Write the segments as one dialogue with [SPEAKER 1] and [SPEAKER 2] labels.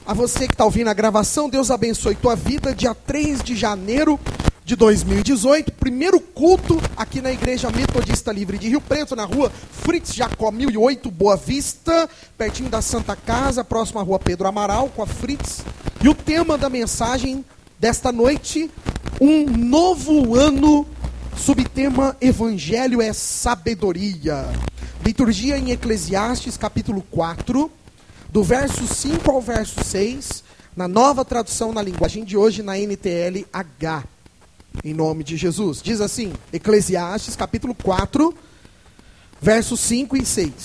[SPEAKER 1] A você que está ouvindo a gravação, Deus abençoe tua vida. Dia 3 de janeiro de 2018, primeiro culto aqui na Igreja Metodista Livre de Rio Preto, na rua Fritz Jacó 1008, Boa Vista, pertinho da Santa Casa, próximo à rua Pedro Amaral, com a Fritz. E o tema da mensagem desta noite, um novo ano, subtema Evangelho é sabedoria. Liturgia em Eclesiastes, capítulo 4, do verso 5 ao verso 6, na nova tradução na linguagem de hoje, na NTLH, em nome de Jesus. Diz assim, Eclesiastes, capítulo 4, versos 5 e 6.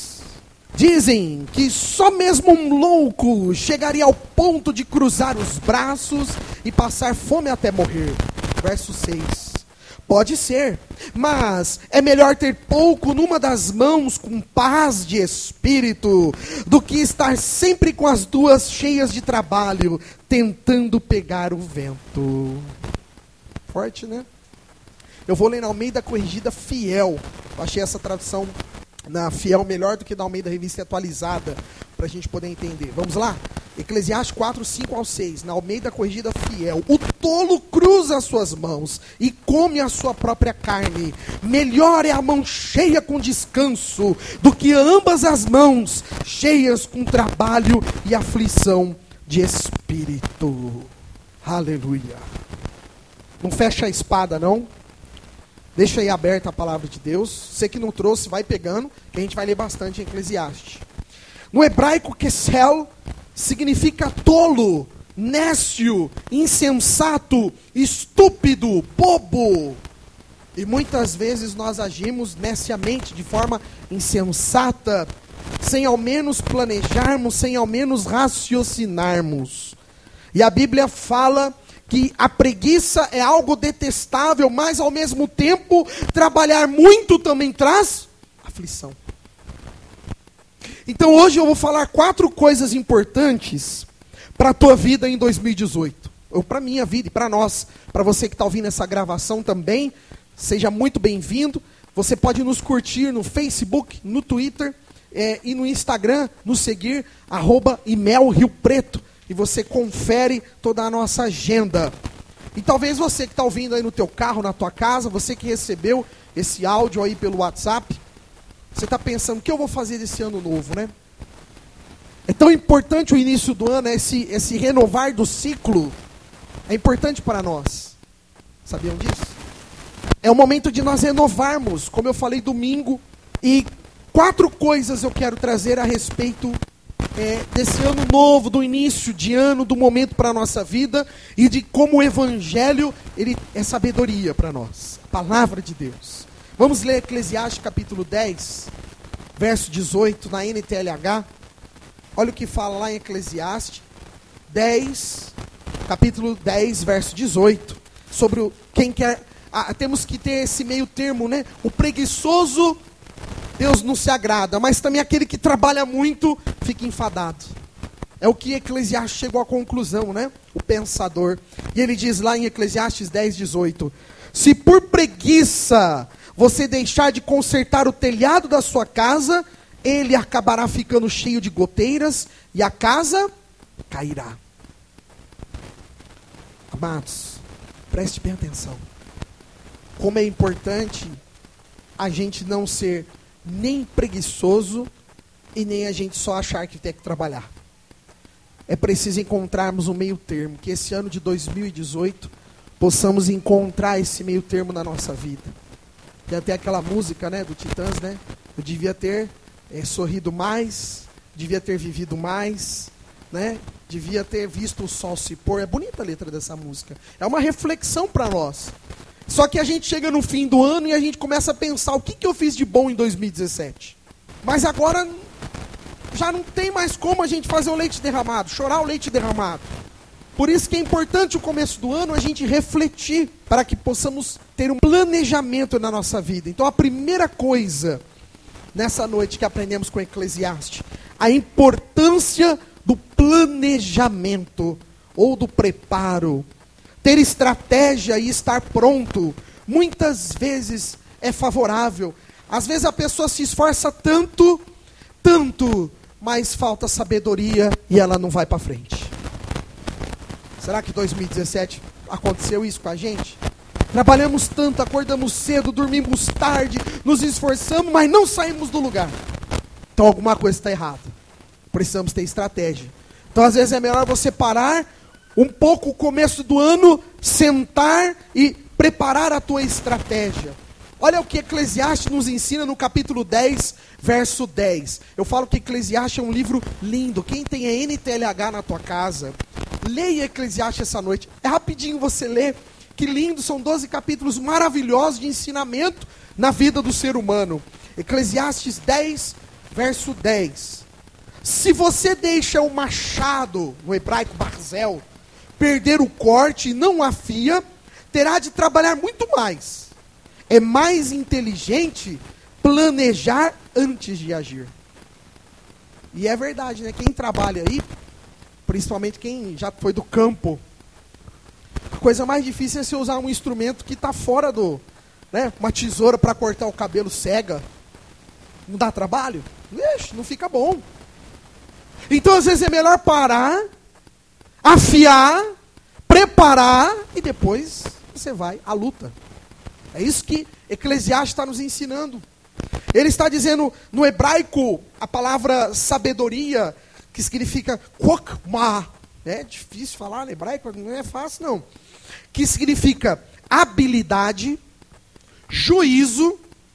[SPEAKER 1] Dizem que só mesmo um louco chegaria ao ponto de cruzar os braços e passar fome até morrer. Verso 6. Pode ser, mas é melhor ter pouco numa das mãos com paz de espírito do que estar sempre com as duas cheias de trabalho, tentando pegar o vento. Forte, né? Eu vou ler na Almeida Corrigida Fiel. Eu achei essa tradução na Fiel melhor do que na Almeida Revista Atualizada, para a gente poder entender. Vamos lá? Eclesiastes 4, 5 ao 6, na Almeida Corrigida Fiel. O tolo cruza as suas mãos e come a sua própria carne. Melhor é a mão cheia com descanso do que ambas as mãos cheias com trabalho e aflição de espírito. Aleluia. Não fecha a espada, não. Deixa aí aberta a palavra de Deus. Você que não trouxe, vai pegando, que a gente vai ler bastante em Eclesiastes. No hebraico, Kesel significa tolo, nécio, insensato, estúpido, bobo. E muitas vezes nós agimos neciamente, de forma insensata, sem ao menos planejarmos, sem ao menos raciocinarmos. E a Bíblia fala que a preguiça é algo detestável, mas ao mesmo tempo, trabalhar muito também traz aflição. Então hoje eu vou falar 4 coisas importantes para a tua vida em 2018. Ou para a minha vida e para nós. Para você que está ouvindo essa gravação também, seja muito bem-vindo. Você pode nos curtir no Facebook, no Twitter e no Instagram, nos seguir, @imelriopreto. E você confere toda a nossa agenda. E talvez você que está ouvindo aí no teu carro, na tua casa, você que recebeu esse áudio aí pelo WhatsApp, você está pensando, o que eu vou fazer desse ano novo, né? É tão importante o início do ano, esse renovar do ciclo, é importante para nós. Sabiam disso? É o momento de nós renovarmos, como eu falei domingo, e 4 coisas eu quero trazer a respeito desse ano novo, do início de ano, do momento para a nossa vida, e de como o Evangelho ele é sabedoria para nós, a palavra de Deus. Vamos ler Eclesiastes capítulo 10, verso 18, na NTLH. Olha o que fala lá em Eclesiastes 10, capítulo 10, verso 18, sobre quem quer... temos que ter esse meio termo, né? O preguiçoso, Deus não se agrada, mas também aquele que trabalha muito fica enfadado. É o que Eclesiastes chegou à conclusão, né? O pensador. E ele diz lá em Eclesiastes 10, 18: se por preguiça você deixar de consertar o telhado da sua casa, ele acabará ficando cheio de goteiras e a casa cairá. Amados, preste bem atenção. Como é importante a gente não ser nem preguiçoso e nem a gente só achar que tem que trabalhar. É preciso encontrarmos um meio termo, que esse ano de 2018 possamos encontrar esse meio termo na nossa vida. Tem até aquela música, né, do Titãs, né? Eu devia ter sorrido mais, devia ter vivido mais, né? Devia ter visto o sol se pôr. É bonita a letra dessa música. É uma reflexão para nós. Só que a gente chega no fim do ano e a gente começa a pensar, o que eu fiz de bom em 2017? Mas agora já não tem mais como a gente fazer o leite derramado, chorar o leite derramado. Por isso que é importante o começo do ano a gente refletir, para que possamos ter um planejamento na nossa vida. Então a primeira coisa, nessa noite que aprendemos com Eclesiastes, a importância do planejamento, ou do preparo. Ter estratégia e estar pronto, muitas vezes é favorável. Às vezes a pessoa se esforça tanto, mas falta sabedoria e ela não vai para frente. Será que 2017 aconteceu isso com a gente? Trabalhamos tanto, acordamos cedo, dormimos tarde, nos esforçamos, mas não saímos do lugar. Então alguma coisa está errada. Precisamos ter estratégia. Então às vezes é melhor você parar um pouco o começo do ano, sentar e preparar a tua estratégia. Olha o que Eclesiastes nos ensina no capítulo 10, verso 10. Eu falo que Eclesiastes é um livro lindo. Quem tem a NTLH na tua casa, leia Eclesiastes essa noite. É rapidinho você ler. Que lindo, são 12 capítulos maravilhosos de ensinamento na vida do ser humano. Eclesiastes 10, verso 10. Se você deixa o machado, no hebraico barzel, perder o corte e não afia, terá de trabalhar muito mais. É mais inteligente planejar antes de agir. E é verdade, né? Quem trabalha aí, principalmente quem já foi do campo, a coisa mais difícil é você usar um instrumento que está fora do... né? Uma tesoura para cortar o cabelo cega. Não dá trabalho? Ixi, não fica bom. Então às vezes é melhor parar, afiar, preparar e depois você vai à luta. É isso que Eclesiastes está nos ensinando. Ele está dizendo, no hebraico, a palavra sabedoria, que significa kokma. É difícil falar no hebraico, não é fácil não. Que significa habilidade, juízo,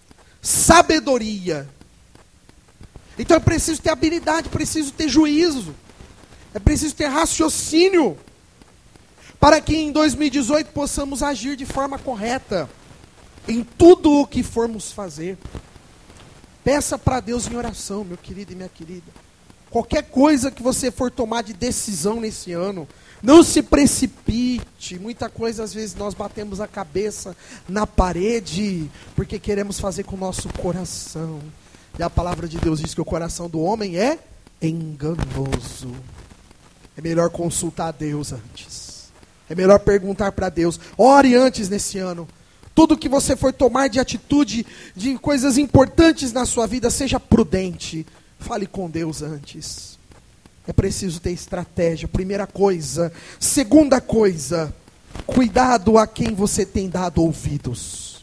[SPEAKER 1] sabedoria. Então é preciso ter habilidade, preciso ter juízo. É preciso ter raciocínio. Para que em 2018 possamos agir de forma correta. Em tudo o que formos fazer. Peça para Deus em oração, meu querido e minha querida. Qualquer coisa que você for tomar de decisão nesse ano, não se precipite. Muita coisa, às vezes, nós batemos a cabeça na parede, porque queremos fazer com o nosso coração. E a palavra de Deus diz que o coração do homem é enganoso. É melhor consultar a Deus antes. É melhor perguntar para Deus. Ore antes nesse ano. Tudo que você for tomar de atitude, de coisas importantes na sua vida, seja prudente. Fale com Deus antes. É preciso ter estratégia, primeira coisa. Segunda coisa, cuidado a quem você tem dado ouvidos.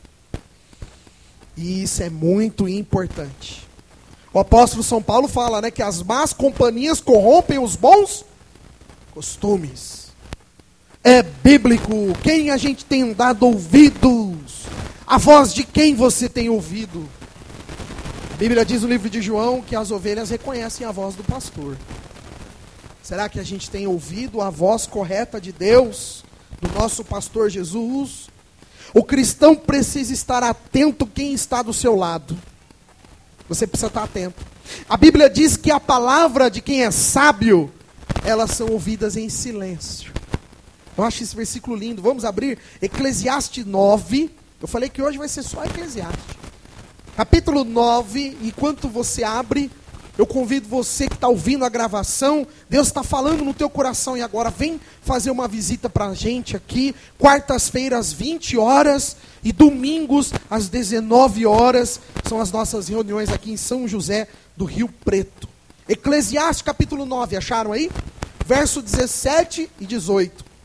[SPEAKER 1] E isso é muito importante. O apóstolo São Paulo fala, né, que as más companhias corrompem os bons costumes. É bíblico. Quem a gente tem dado ouvidos? A voz de quem você tem ouvido? A Bíblia diz no livro de João que as ovelhas reconhecem a voz do pastor. Será que a gente tem ouvido a voz correta de Deus, do nosso pastor Jesus? O cristão precisa estar atento quem está do seu lado. Você precisa estar atento. A Bíblia diz que a palavra de quem é sábio, elas são ouvidas em silêncio. Eu acho esse versículo lindo. Vamos abrir Eclesiastes 9. Eu falei que hoje vai ser só Eclesiastes. Capítulo 9. Enquanto você abre, eu convido você que está ouvindo a gravação. Deus está falando no teu coração. E agora vem fazer uma visita para a gente aqui. Quartas-feiras, 20 horas. E domingos, às 19 horas. São as nossas reuniões aqui em São José do Rio Preto. Eclesiastes capítulo 9. Acharam aí? Verso 17 e 18.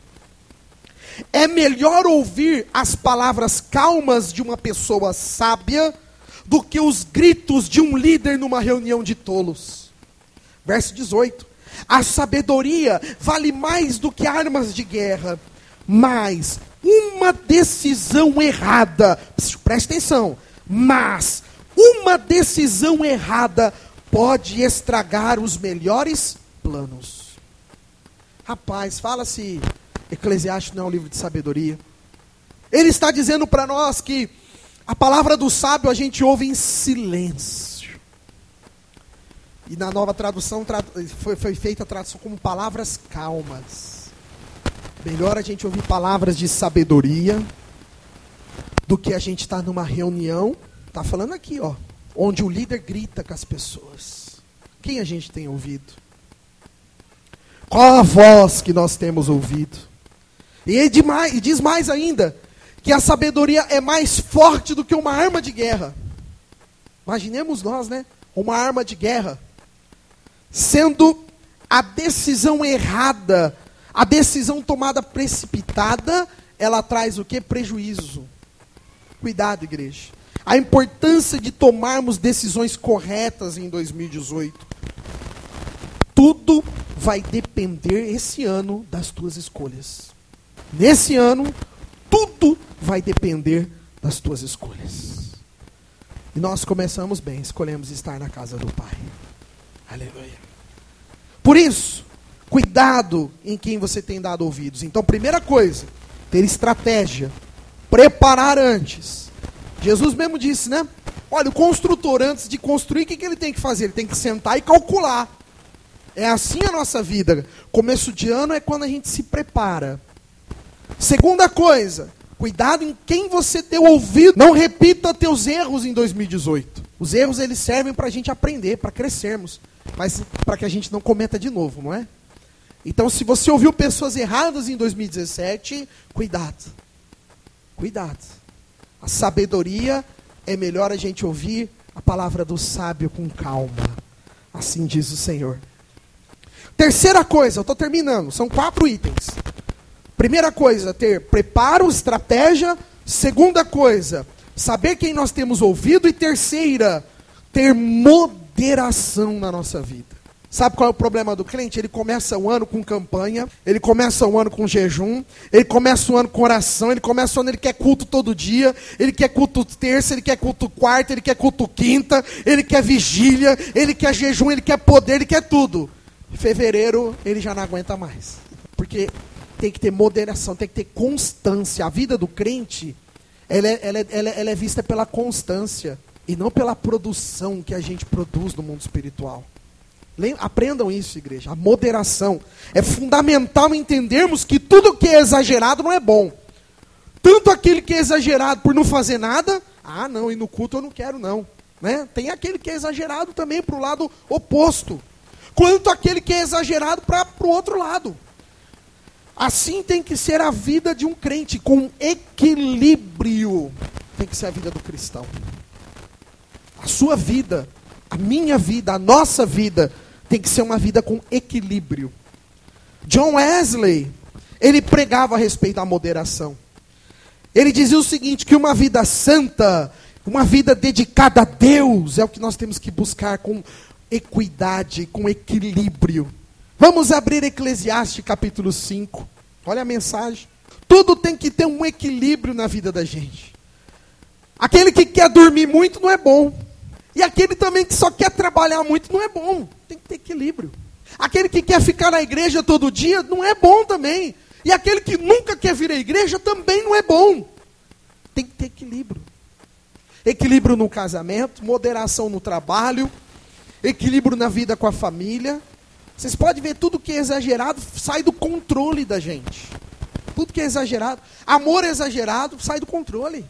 [SPEAKER 1] É melhor ouvir as palavras calmas de uma pessoa sábia do que os gritos de um líder numa reunião de tolos. Verso 18. A sabedoria vale mais do que armas de guerra, mas uma decisão errada, preste atenção, mas uma decisão errada pode estragar os melhores planos. Rapaz, fala-se... Eclesiastes não é um livro de sabedoria. Ele está dizendo para nós que a palavra do sábio a gente ouve em silêncio. E na nova tradução foi feita a tradução como palavras calmas. Melhor a gente ouvir palavras de sabedoria do que a gente estar numa reunião. Está falando aqui, ó, onde o líder grita com as pessoas. Quem a gente tem ouvido? Qual a voz que nós temos ouvido? E diz mais ainda, que a sabedoria é mais forte do que uma arma de guerra. Imaginemos nós, né? Uma arma de guerra. Sendo a decisão errada A decisão tomada precipitada, ela traz o quê? Prejuízo. Cuidado, igreja. A importância de tomarmos decisões corretas em 2018. Tudo vai depender esse ano das tuas escolhas. Nesse ano, tudo vai depender das tuas escolhas. E nós começamos bem, escolhemos estar na casa do Pai. Aleluia. Por isso, cuidado em quem você tem dado ouvidos. Então, primeira coisa, ter estratégia. Preparar antes. Jesus mesmo disse, né? Olha, o construtor, antes de construir, o que ele tem que fazer? Ele tem que sentar e calcular. É assim a nossa vida. Começo de ano é quando a gente se prepara. Segunda coisa, cuidado em quem você deu ouvido. Não repita teus erros em 2018. Os erros, eles servem para a gente aprender, para crescermos. Mas para que a gente não cometa de novo, não é? Então, se você ouviu pessoas erradas em 2017, cuidado. Cuidado. A sabedoria é melhor a gente ouvir a palavra do sábio com calma. Assim diz o Senhor. Terceira coisa, eu estou terminando, são 4 itens. Primeira coisa, ter preparo, estratégia. Segunda coisa, saber quem nós temos ouvido. E terceira, ter moderação na nossa vida. Sabe qual é o problema do crente? Ele começa o ano com campanha, ele começa o ano com jejum, ele começa o ano com oração, ele começa o ano, ele quer culto todo dia, ele quer culto terça, ele quer culto quarta, ele quer culto quinta, ele quer vigília, ele quer jejum, ele quer poder, ele quer tudo. Em fevereiro, ele já não aguenta mais. Porque tem que ter moderação, tem que ter constância. A vida do crente, ela é vista pela constância e não pela produção que a gente produz no mundo espiritual. Aprendam isso, igreja. A moderação. É fundamental entendermos que tudo que é exagerado não é bom. Tanto aquele que é exagerado por não fazer nada, não, e no culto eu não quero não. Né? Tem aquele que é exagerado também para o lado oposto. Quanto aquele que é exagerado para o outro lado. Assim tem que ser a vida de um crente, com equilíbrio. Tem que ser a vida do cristão. A sua vida, a minha vida, a nossa vida, tem que ser uma vida com equilíbrio. John Wesley, ele pregava a respeito da moderação. Ele dizia o seguinte, que uma vida santa, uma vida dedicada a Deus, é o que nós temos que buscar com equidade, com equilíbrio. Vamos abrir Eclesiastes capítulo 5. Olha a mensagem. Tudo tem que ter um equilíbrio na vida da gente. Aquele que quer dormir muito não é bom. E aquele também que só quer trabalhar muito não é bom. Tem que ter equilíbrio. Aquele que quer ficar na igreja todo dia não é bom também. E aquele que nunca quer vir à igreja também não é bom. Tem que ter equilíbrio. Equilíbrio no casamento, moderação no trabalho, equilíbrio na vida com a família. Vocês podem ver, tudo que é exagerado sai do controle da gente. Tudo que é exagerado. Amor exagerado sai do controle.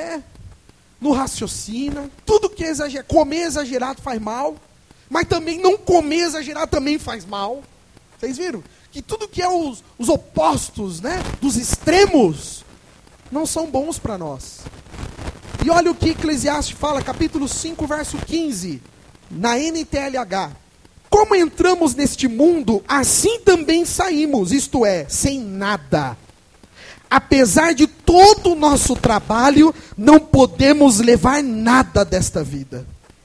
[SPEAKER 1] No raciocínio. Tudo que é exagerado. Comer exagerado faz mal. Mas também não comer exagerado também faz mal. Vocês viram? Que tudo que é os opostos, né, dos extremos, não são bons para nós. E olha o que Eclesiastes fala, capítulo 5, verso 15. Na NTLH. Como entramos neste mundo, assim também saímos, isto é, sem nada. Apesar de todo o nosso trabalho, não podemos levar nada desta vida.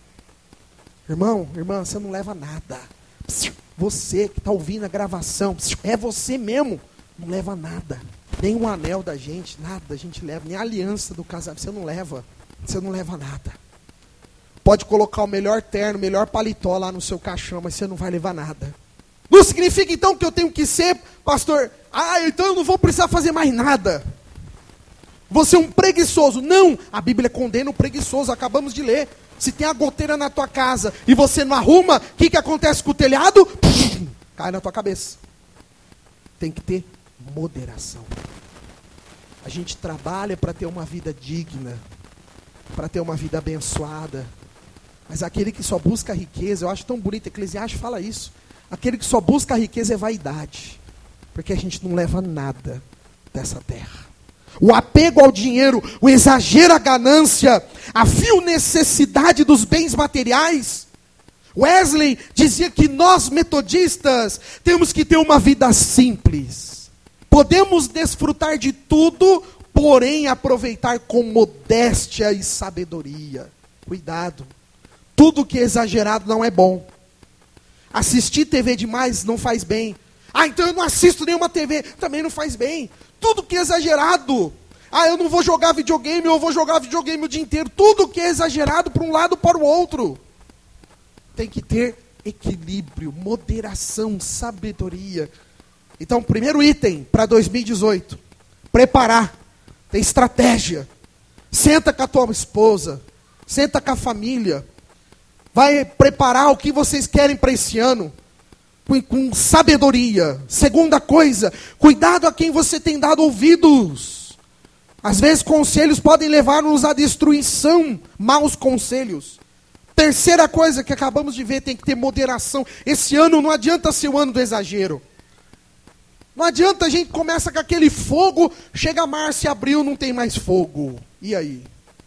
[SPEAKER 1] Irmão, irmã, você não leva nada. Você que está ouvindo a gravação, é você mesmo, não leva nada. Nem um anel da gente, nada a gente leva, nem a aliança do casamento, você não leva nada. Pode colocar o melhor terno, o melhor paletó lá no seu caixão, mas você não vai levar nada. Não significa então que eu tenho que ser, pastor, então eu não vou precisar fazer mais nada. Vou ser um preguiçoso. Não, a Bíblia condena o preguiçoso, acabamos de ler. Se tem a goteira na tua casa e você não arruma, o que acontece com o telhado? Cai na tua cabeça. Tem que ter moderação. A gente trabalha para ter uma vida digna, para ter uma vida abençoada. Mas aquele que só busca a riqueza, eu acho tão bonito, Eclesiastes fala isso. Aquele que só busca a riqueza é vaidade. Porque a gente não leva nada dessa terra. O apego ao dinheiro, o exagero à ganância, a vil necessidade dos bens materiais. Wesley dizia que nós metodistas temos que ter uma vida simples. Podemos desfrutar de tudo, porém aproveitar com modéstia e sabedoria. Cuidado. Tudo que é exagerado não é bom. Assistir TV demais não faz bem. Então eu não assisto nenhuma TV. Também não faz bem. Tudo que é exagerado. Eu não vou jogar videogame, eu vou jogar videogame o dia inteiro. Tudo que é exagerado para um lado para o outro. Tem que ter equilíbrio, moderação, sabedoria. Então, primeiro item para 2018. Preparar. Tem estratégia. Senta com a tua esposa. Senta com a família. Vai preparar o que vocês querem para esse ano. Com sabedoria. Segunda coisa, cuidado a quem você tem dado ouvidos. Às vezes conselhos podem levar-nos à destruição. Maus conselhos. Terceira coisa que acabamos de ver, tem que ter moderação. Esse ano não adianta ser o ano do exagero. Não adianta a gente começa com aquele fogo, chega março e abril, não tem mais fogo. E aí?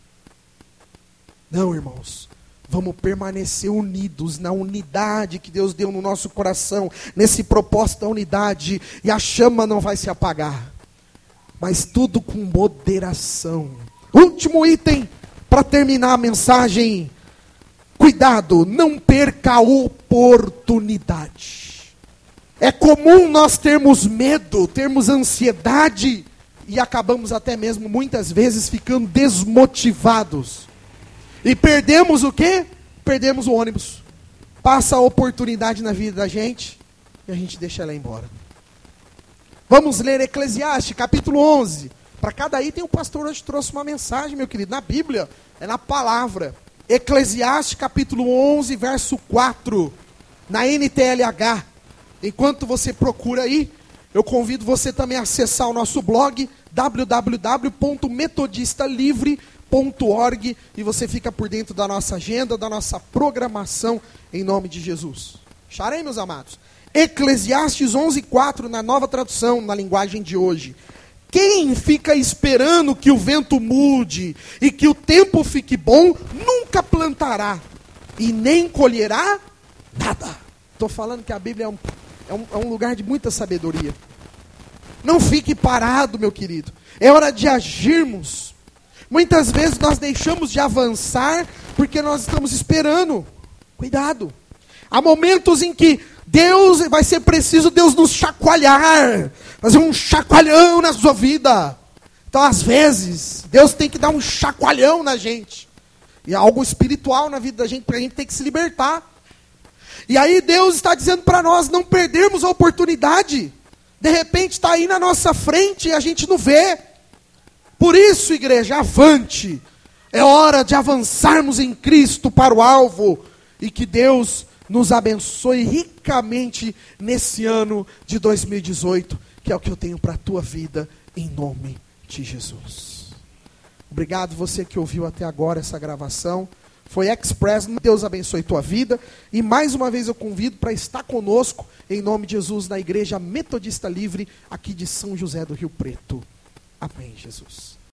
[SPEAKER 1] Não, irmãos. Vamos permanecer unidos na unidade que Deus deu no nosso coração, nesse propósito da unidade, e a chama não vai se apagar. Mas tudo com moderação. Último item, para terminar a mensagem. Cuidado, não perca a oportunidade. É comum nós termos medo, termos ansiedade, e acabamos até mesmo muitas vezes ficando desmotivados. E perdemos o quê? Perdemos o ônibus. Passa a oportunidade na vida da gente e a gente deixa ela embora. Vamos ler Eclesiastes, capítulo 11. Para cada item o pastor hoje trouxe uma mensagem, meu querido. Na Bíblia, é na palavra. Eclesiastes, capítulo 11, verso 4. Na NTLH. Enquanto você procura aí, eu convido você também a acessar o nosso blog www.metodistalivre.org e você fica por dentro da nossa agenda, da nossa programação, em nome de Jesus. Acharei, meus amados? Eclesiastes 11:4, na nova tradução, na linguagem de hoje. Quem fica esperando que o vento mude e que o tempo fique bom, nunca plantará e nem colherá nada. Estou falando que a Bíblia é um lugar de muita sabedoria. Não fique parado, meu querido. É hora de agirmos. Muitas vezes nós deixamos de avançar porque nós estamos esperando. Cuidado. Há momentos em que vai ser preciso Deus nos chacoalhar. Fazer um chacoalhão na sua vida. Então, às vezes, Deus tem que dar um chacoalhão na gente. E algo espiritual na vida da gente, para a gente ter que se libertar. E aí Deus está dizendo para nós não perdermos a oportunidade. De repente está aí na nossa frente e a gente não vê. Por isso, igreja, avante. É hora de avançarmos em Cristo para o alvo. E que Deus nos abençoe ricamente nesse ano de 2018. Que é o que eu tenho para a tua vida, em nome de Jesus. Obrigado você que ouviu até agora essa gravação. Foi Express, Deus abençoe tua vida. E mais uma vez eu convido para estar conosco, em nome de Jesus, na Igreja Metodista Livre, aqui de São José do Rio Preto. Amém, Jesus.